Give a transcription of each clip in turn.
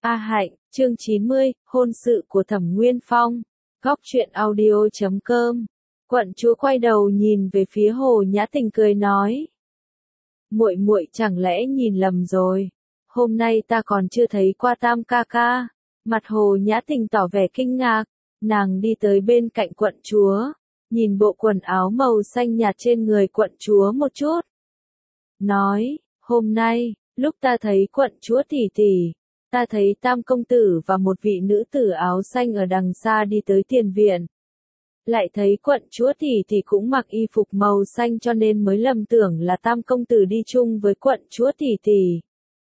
A Hạnh, chương 90, hôn sự của Thẩm Nguyên Phong. Góc truyện audio.com. Quận chúa quay đầu nhìn về phía Hồ Nhã Tình cười nói: "Muội muội chẳng lẽ nhìn lầm rồi? Hôm nay ta còn chưa thấy qua Tam ca ca." Mặt Hồ Nhã Tình tỏ vẻ kinh ngạc, nàng đi tới bên cạnh quận chúa, nhìn bộ quần áo màu xanh nhạt trên người quận chúa một chút. Nói: "Hôm nay, lúc ta thấy quận chúa tỷ tỷ, ta thấy Tam công tử và một vị nữ tử áo xanh ở đằng xa đi tới tiền viện. Lại thấy quận chúa tỷ tỷ cũng mặc y phục màu xanh cho nên mới lầm tưởng là Tam công tử đi chung với quận chúa tỷ tỷ.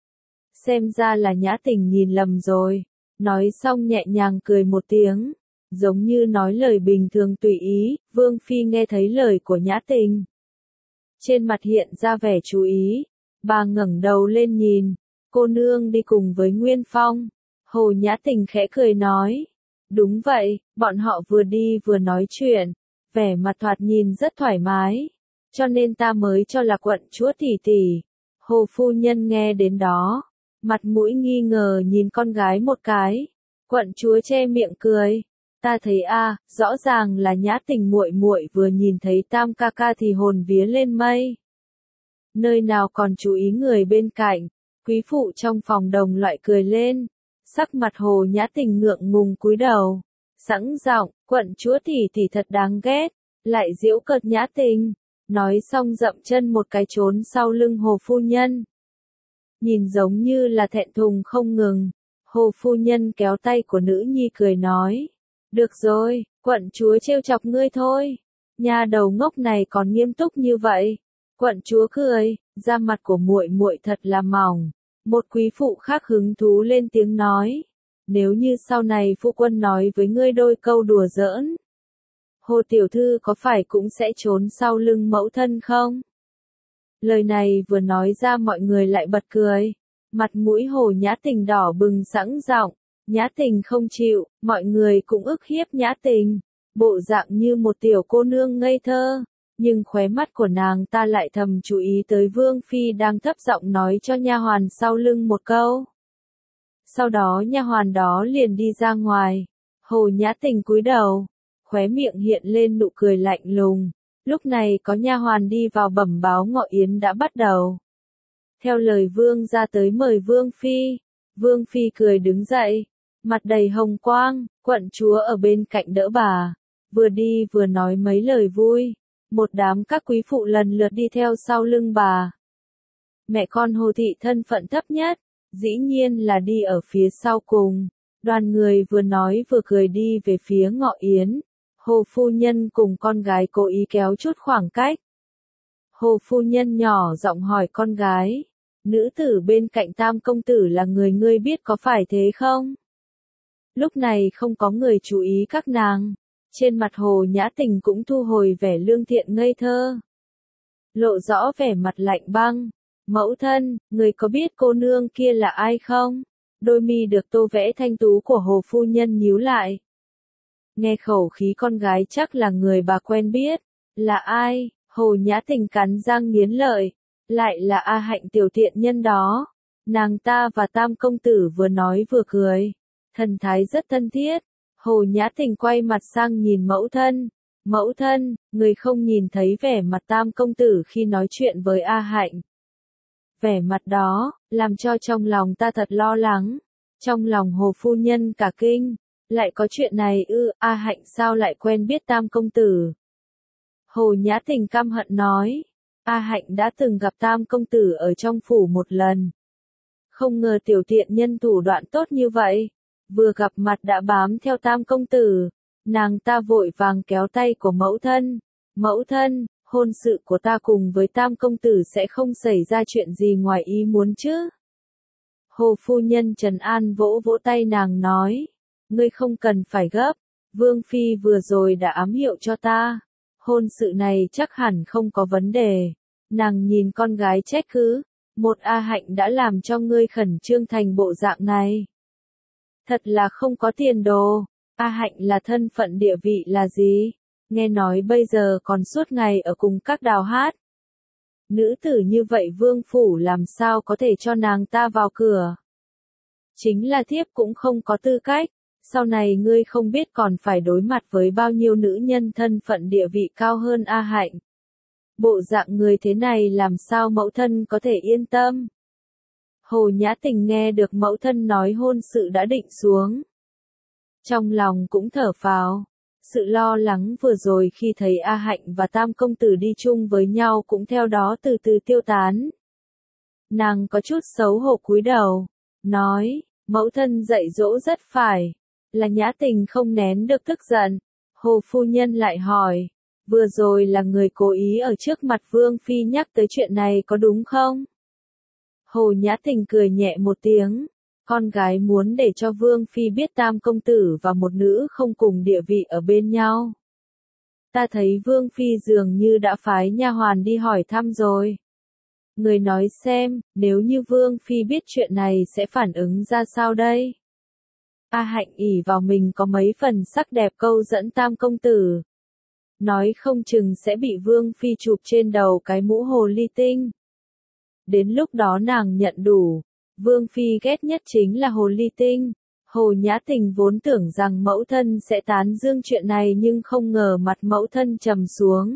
Xem ra là Nhã Tình nhìn lầm rồi." Nói xong nhẹ nhàng cười một tiếng, giống như nói lời bình thường tùy ý. Vương Phi nghe thấy lời của Nhã Tình, trên mặt hiện ra vẻ chú ý, bà ngẩng đầu lên nhìn: "Cô nương đi cùng với Nguyên Phong?" Hồ Nhã Tình khẽ cười nói: "Đúng vậy." Bọn họ vừa đi vừa nói chuyện, vẻ mặt thoạt nhìn rất thoải mái, cho nên ta mới cho là quận chúa tỷ tỷ. Hồ phu nhân nghe đến đó, mặt mũi nghi ngờ nhìn con gái một cái. Quận chúa che miệng cười: "Ta thấy rõ ràng là Nhã Tình muội muội vừa nhìn thấy Tam ca ca thì hồn vía lên mây. Nơi nào còn chú ý người bên cạnh." Quý phụ trong phòng đồng loại cười lên, sắc mặt Hồ Nhã Tình ngượng ngùng cúi đầu, sẵn giọng: "Quận chúa tỷ tỷ thật đáng ghét." Lại giễu cợt Nhã Tình, nói xong dậm chân một cái trốn sau lưng Hồ phu nhân. Nhìn giống như là thẹn thùng không ngừng, Hồ phu nhân kéo tay của nữ nhi cười nói: "Được rồi, quận chúa trêu chọc ngươi thôi. Nha đầu ngốc này còn nghiêm túc như vậy." Quận chúa cười: "Da mặt của muội muội thật là mỏng." Một quý phụ khác hứng thú lên tiếng nói: "Nếu như sau này phu quân nói với ngươi đôi câu đùa giỡn, Hồ tiểu thư có phải cũng sẽ trốn sau lưng mẫu thân không?" Lời này vừa nói ra mọi người lại bật cười. Mặt mũi Hồ Nhã Tình đỏ bừng sẵn giọng: "Nhã Tình không chịu." Mọi người cũng ức hiếp Nhã Tình, bộ dạng như một tiểu cô nương ngây thơ. Nhưng khóe mắt của nàng ta lại thầm chú ý tới Vương Phi đang thấp giọng nói cho nha hoàn sau lưng một câu. Sau đó nha hoàn đó liền đi ra ngoài. Hồ Nhã Tình cúi đầu, khóe miệng hiện lên nụ cười lạnh lùng. Lúc này có nha hoàn đi vào bẩm báo ngọ yến đã bắt đầu. Theo lời Vương ra tới mời Vương Phi. Vương Phi cười đứng dậy, mặt đầy hồng quang. Quận chúa ở bên cạnh đỡ bà, vừa đi vừa nói mấy lời vui. Một đám các quý phụ lần lượt đi theo sau lưng bà. Mẹ con Hồ thị thân phận thấp nhất, dĩ nhiên là đi ở phía sau cùng. Đoàn người vừa nói vừa cười đi về phía ngọ yến. Hồ phu nhân cùng con gái cố ý kéo chút khoảng cách. Hồ phu nhân nhỏ giọng hỏi con gái: "Nữ tử bên cạnh Tam công tử là người ngươi biết có phải thế không?" Lúc này không có người chú ý các nàng. Trên mặt Hồ Nhã Tình cũng thu hồi vẻ lương thiện ngây thơ, lộ rõ vẻ mặt lạnh băng. "Mẫu thân, người có biết cô nương kia là ai không?" Đôi mi được tô vẽ thanh tú của Hồ phu nhân nhíu lại. Nghe khẩu khí con gái chắc là người bà quen biết. "Là ai?" Hồ Nhã Tình cắn răng nghiến lợi: "Lại là A Hạnh tiểu tiện nhân đó." Nàng ta và Tam công tử vừa nói vừa cười, thần thái rất thân thiết. Hồ Nhã Tình quay mặt sang nhìn mẫu thân: "Mẫu thân, người không nhìn thấy vẻ mặt Tam công tử khi nói chuyện với A Hạnh?" Vẻ mặt đó, làm cho trong lòng ta thật lo lắng. Trong lòng Hồ phu nhân cả kinh. Lại có chuyện này ư? A Hạnh sao lại quen biết Tam công tử? Hồ Nhã Tình căm hận nói: "A Hạnh đã từng gặp Tam công tử ở trong phủ một lần. Không ngờ tiểu tiện nhân thủ đoạn tốt như vậy. Vừa gặp mặt đã bám theo Tam công tử." Nàng ta vội vàng kéo tay của mẫu thân: "Mẫu thân, hôn sự của ta cùng với Tam công tử sẽ không xảy ra chuyện gì ngoài ý muốn chứ?" Hồ phu nhân trấn an vỗ vỗ tay nàng nói: "Ngươi không cần phải gấp. Vương Phi vừa rồi đã ám hiệu cho ta. Hôn sự này chắc hẳn không có vấn đề." Nàng nhìn con gái trách cứ: "Một A Hạnh đã làm cho ngươi khẩn trương thành bộ dạng này. Thật là không có tiền đồ. A Hạnh là thân phận địa vị là gì? Nghe nói bây giờ còn suốt ngày ở cùng các đào hát. Nữ tử như vậy vương phủ làm sao có thể cho nàng ta vào cửa?" Chính là thiếp cũng không có tư cách, sau này ngươi không biết còn phải đối mặt với bao nhiêu nữ nhân thân phận địa vị cao hơn A Hạnh. Bộ dạng người thế này làm sao mẫu thân có thể yên tâm. Hồ Nhã Tình nghe được mẫu thân nói hôn sự đã định xuống. Trong lòng cũng thở phào. Sự lo lắng vừa rồi khi thấy A Hạnh và Tam công tử đi chung với nhau cũng theo đó từ từ tiêu tán. Nàng có chút xấu hổ cúi đầu, nói, mẫu thân dạy dỗ rất phải, là Nhã Tình không nén được tức giận. Hồ phu nhân lại hỏi, vừa rồi là người cố ý ở trước mặt Vương Phi nhắc tới chuyện này có đúng không? Hồ Nhã Tình cười nhẹ một tiếng, con gái muốn để cho Vương Phi biết Tam công tử và một nữ không cùng địa vị ở bên nhau. Ta thấy Vương Phi dường như đã phái nha hoàn đi hỏi thăm rồi. Người nói xem, nếu như Vương Phi biết chuyện này sẽ phản ứng ra sao đây? A Hạnh ỷ vào mình có mấy phần sắc đẹp câu dẫn Tam công tử. Nói không chừng sẽ bị Vương Phi chụp trên đầu cái mũ hồ ly tinh. Đến lúc đó nàng nhận đủ. Vương Phi ghét nhất chính là hồ ly tinh. Hồ Nhã Tình vốn tưởng rằng mẫu thân sẽ tán dương chuyện này nhưng không ngờ mặt mẫu thân trầm xuống.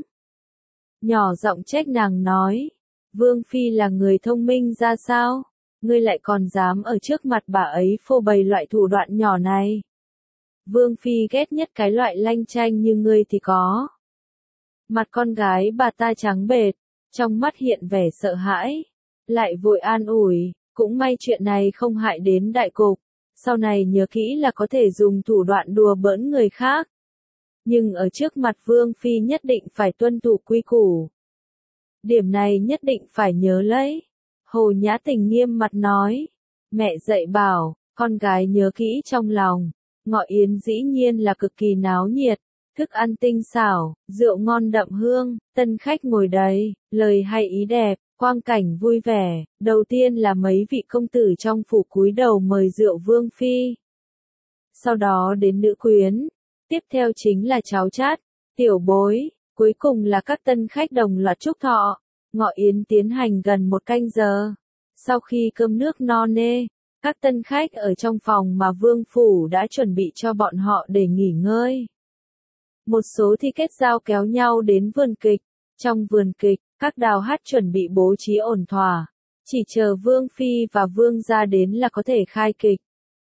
Nhỏ giọng trách nàng nói, Vương Phi là người thông minh ra sao? Ngươi lại còn dám ở trước mặt bà ấy phô bày loại thủ đoạn nhỏ này. Vương Phi ghét nhất cái loại lanh chanh như ngươi thì có. Mặt con gái bà ta trắng bệch, trong mắt hiện vẻ sợ hãi. Lại vội an ủi, cũng may chuyện này không hại đến đại cục. Sau này nhớ kỹ là có thể dùng thủ đoạn đùa bỡn người khác. Nhưng ở trước mặt Vương Phi nhất định phải tuân thủ quy củ. Điểm này nhất định phải nhớ lấy. Hồ Nhã Tình nghiêm mặt nói. Mẹ dạy bảo, con gái nhớ kỹ trong lòng. Ngọ yến dĩ nhiên là cực kỳ náo nhiệt. Thức ăn tinh xảo, rượu ngon đậm hương, tân khách ngồi đầy, lời hay ý đẹp, quang cảnh vui vẻ. Đầu tiên là mấy vị công tử trong phủ cúi đầu mời rượu Vương Phi. Sau đó đến nữ quyến. Tiếp theo chính là cháu chát, tiểu bối. Cuối cùng là các tân khách đồng loạt chúc thọ. Ngọ yến tiến hành gần 1 canh giờ. Sau khi cơm nước no nê, các tân khách ở trong phòng mà Vương Phủ đã chuẩn bị cho bọn họ để nghỉ ngơi. Một số thì kết giao kéo nhau đến vườn kịch. Trong vườn kịch, các đào hát chuẩn bị bố trí ổn thỏa. Chỉ chờ Vương Phi và Vương gia đến là có thể khai kịch.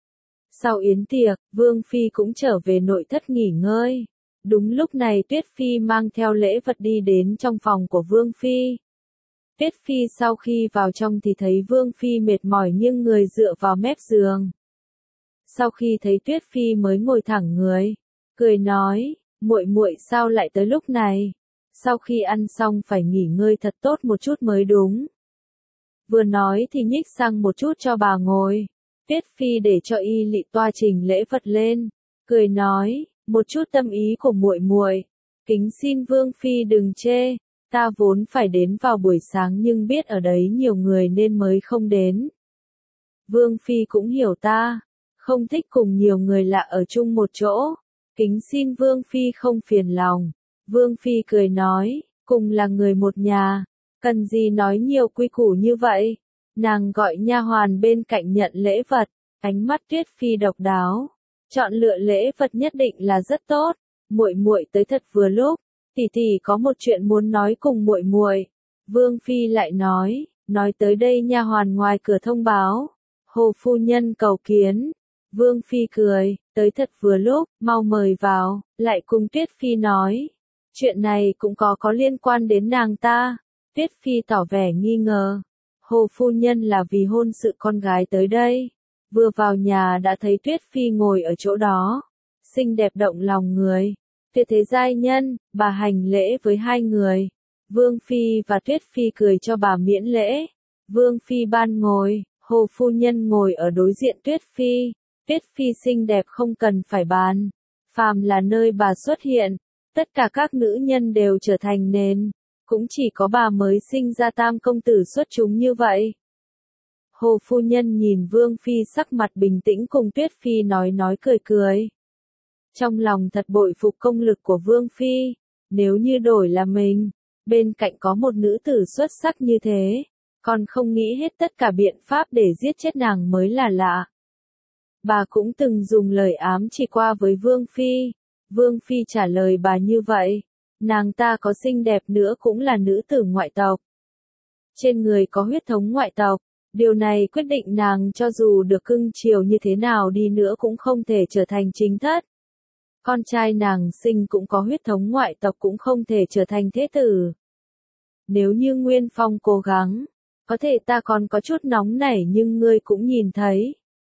Sau yến tiệc, Vương Phi cũng trở về nội thất nghỉ ngơi. Đúng lúc này Tuyết Phi mang theo lễ vật đi đến trong phòng của Vương Phi. Tuyết Phi sau khi vào trong thì thấy Vương Phi mệt mỏi nghiêng người dựa vào mép giường. Sau khi thấy Tuyết Phi mới ngồi thẳng người, cười nói, muội muội sao lại tới lúc này? Sau khi ăn xong phải nghỉ ngơi thật tốt một chút mới đúng. Vừa nói thì nhích sang một chút cho bà ngồi. Tuyết Phi để cho y lị toa trình lễ vật lên, cười nói, một chút tâm ý của muội muội, kính xin Vương Phi đừng chê. Ta vốn phải đến vào buổi sáng nhưng biết ở đấy nhiều người nên mới không đến. Vương Phi cũng hiểu ta, không thích cùng nhiều người lạ ở chung một chỗ. Kính xin Vương Phi không phiền lòng. Vương Phi cười nói, cùng là người một nhà, cần gì nói nhiều quy củ như vậy. Nàng gọi nha hoàn bên cạnh nhận lễ vật, ánh mắt Tuyết Phi độc đáo. Chọn lựa lễ vật nhất định là rất tốt. Muội muội tới thật vừa lúc. Tỷ tỷ có một chuyện muốn nói cùng muội muội. Vương Phi lại nói tới đây nha hoàn ngoài cửa thông báo. Hồ phu nhân cầu kiến. Vương Phi cười, tới thật vừa lúc, mau mời vào, lại cùng Tuyết Phi nói. Chuyện này cũng có liên quan đến nàng ta. Tuyết Phi tỏ vẻ nghi ngờ. Hồ phu nhân là vì hôn sự con gái tới đây. Vừa vào nhà đã thấy Tuyết Phi ngồi ở chỗ đó. Xinh đẹp động lòng người. Tuyệt thế giai nhân, bà hành lễ với hai người. Vương Phi và Tuyết Phi cười cho bà miễn lễ. Vương Phi ban ngồi, Hồ phu nhân ngồi ở đối diện Tuyết Phi. Tuyết Phi xinh đẹp không cần phải bàn. Phàm là nơi bà xuất hiện, tất cả các nữ nhân đều trở thành nền. Cũng chỉ có bà mới sinh ra Tam công tử xuất chúng như vậy. Hồ phu nhân nhìn Vương Phi sắc mặt bình tĩnh cùng Tuyết Phi nói cười cười. Trong lòng thật bội phục công lực của Vương Phi. Nếu như đổi là mình, bên cạnh có một nữ tử xuất sắc như thế, còn không nghĩ hết tất cả biện pháp để giết chết nàng mới là lạ. bà cũng từng dùng lời ám chỉ qua với Vương Phi. Vương Phi trả lời bà như vậy, nàng ta có xinh đẹp nữa cũng là nữ tử ngoại tộc. Trên người có huyết thống ngoại tộc, điều này quyết định nàng cho dù được cưng chiều như thế nào đi nữa cũng không thể trở thành chính thất. Con trai nàng sinh cũng có huyết thống ngoại tộc cũng không thể trở thành thế tử. Nếu như Nguyên Phong cố gắng, có thể ta còn có chút nóng nảy nhưng ngươi cũng nhìn thấy.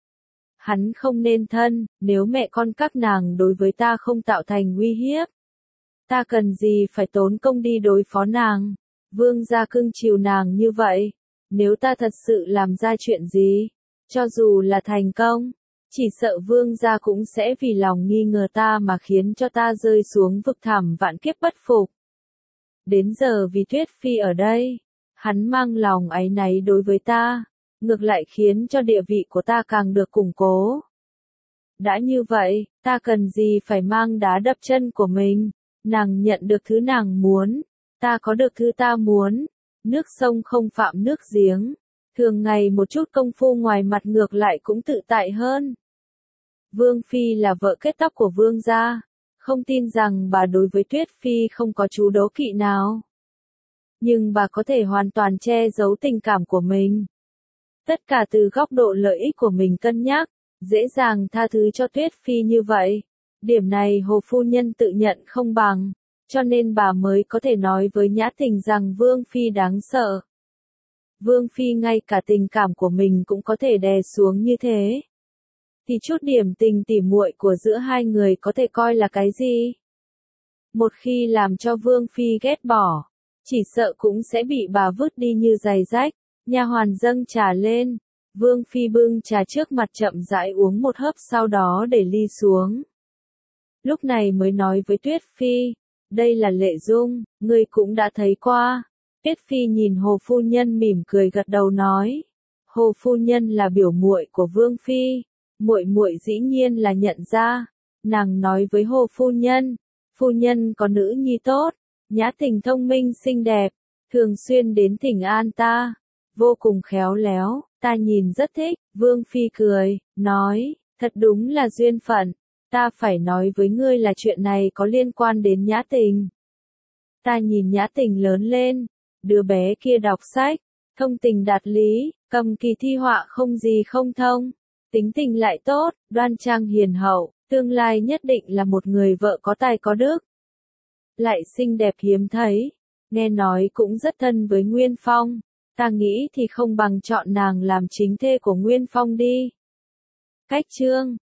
Hắn không nên thân, nếu mẹ con các nàng đối với ta không tạo thành uy hiếp. Ta cần gì phải tốn công đi đối phó nàng, vương gia cưng chiều nàng như vậy. Nếu ta thật sự làm ra chuyện gì, cho dù là thành công, chỉ sợ vương gia cũng sẽ vì lòng nghi ngờ ta mà khiến cho ta rơi xuống vực thẳm vạn kiếp bất phục. Đến giờ vì Tuyết Phi ở đây, hắn mang lòng áy náy đối với ta, ngược lại khiến cho địa vị của ta càng được củng cố. Đã như vậy, ta cần gì phải mang đá đập chân của mình, nàng nhận được thứ nàng muốn, ta có được thứ ta muốn, nước sông không phạm nước giếng, thường ngày một chút công phu ngoài mặt ngược lại cũng tự tại hơn. Vương Phi là vợ kết tóc của vương gia, không tin rằng bà đối với Tuyết Phi không có chú đố kỵ nào. Nhưng bà có thể hoàn toàn che giấu tình cảm của mình. Tất cả từ góc độ lợi ích của mình cân nhắc, dễ dàng tha thứ cho Tuyết Phi như vậy. Điểm này Hồ Phu Nhân tự nhận không bằng, cho nên bà mới có thể nói với Nhã Tình rằng Vương Phi đáng sợ. Vương Phi ngay cả tình cảm của mình cũng có thể đè xuống như thế. Thì chút điểm tình tỉ muội của giữa hai người có thể coi là cái gì? Một khi làm cho Vương Phi ghét bỏ, chỉ sợ cũng sẽ bị bà vứt đi như giày rách. Nha hoàn dâng trà lên, Vương Phi bưng trà trước mặt chậm rãi uống một hớp sau đó để ly xuống. Lúc này mới nói với Tuyết Phi, đây là Lệ Dung, ngươi cũng đã thấy qua. Tuyết Phi nhìn Hồ Phu Nhân mỉm cười gật đầu nói, Hồ Phu Nhân là biểu muội của Vương Phi, muội muội dĩ nhiên là nhận ra. Nàng nói với Hồ Phu Nhân có nữ nhi tốt, Nhã Tình thông minh xinh đẹp, thường xuyên đến thỉnh an ta, vô cùng khéo léo, ta nhìn rất thích. Vương Phi cười, nói, thật đúng là duyên phận, ta phải nói với ngươi là chuyện này có liên quan đến Nhã Tình. Ta nhìn Nhã Tình lớn lên, đứa bé kia đọc sách, thông tình đạt lý, cầm kỳ thi họa không gì không thông, tính tình lại tốt, đoan trang hiền hậu, tương lai nhất định là một người vợ có tài có đức. Lại xinh đẹp hiếm thấy, nghe nói cũng rất thân với Nguyên Phong, ta nghĩ thì không bằng chọn nàng làm chính thê của Nguyên Phong đi. Cách chương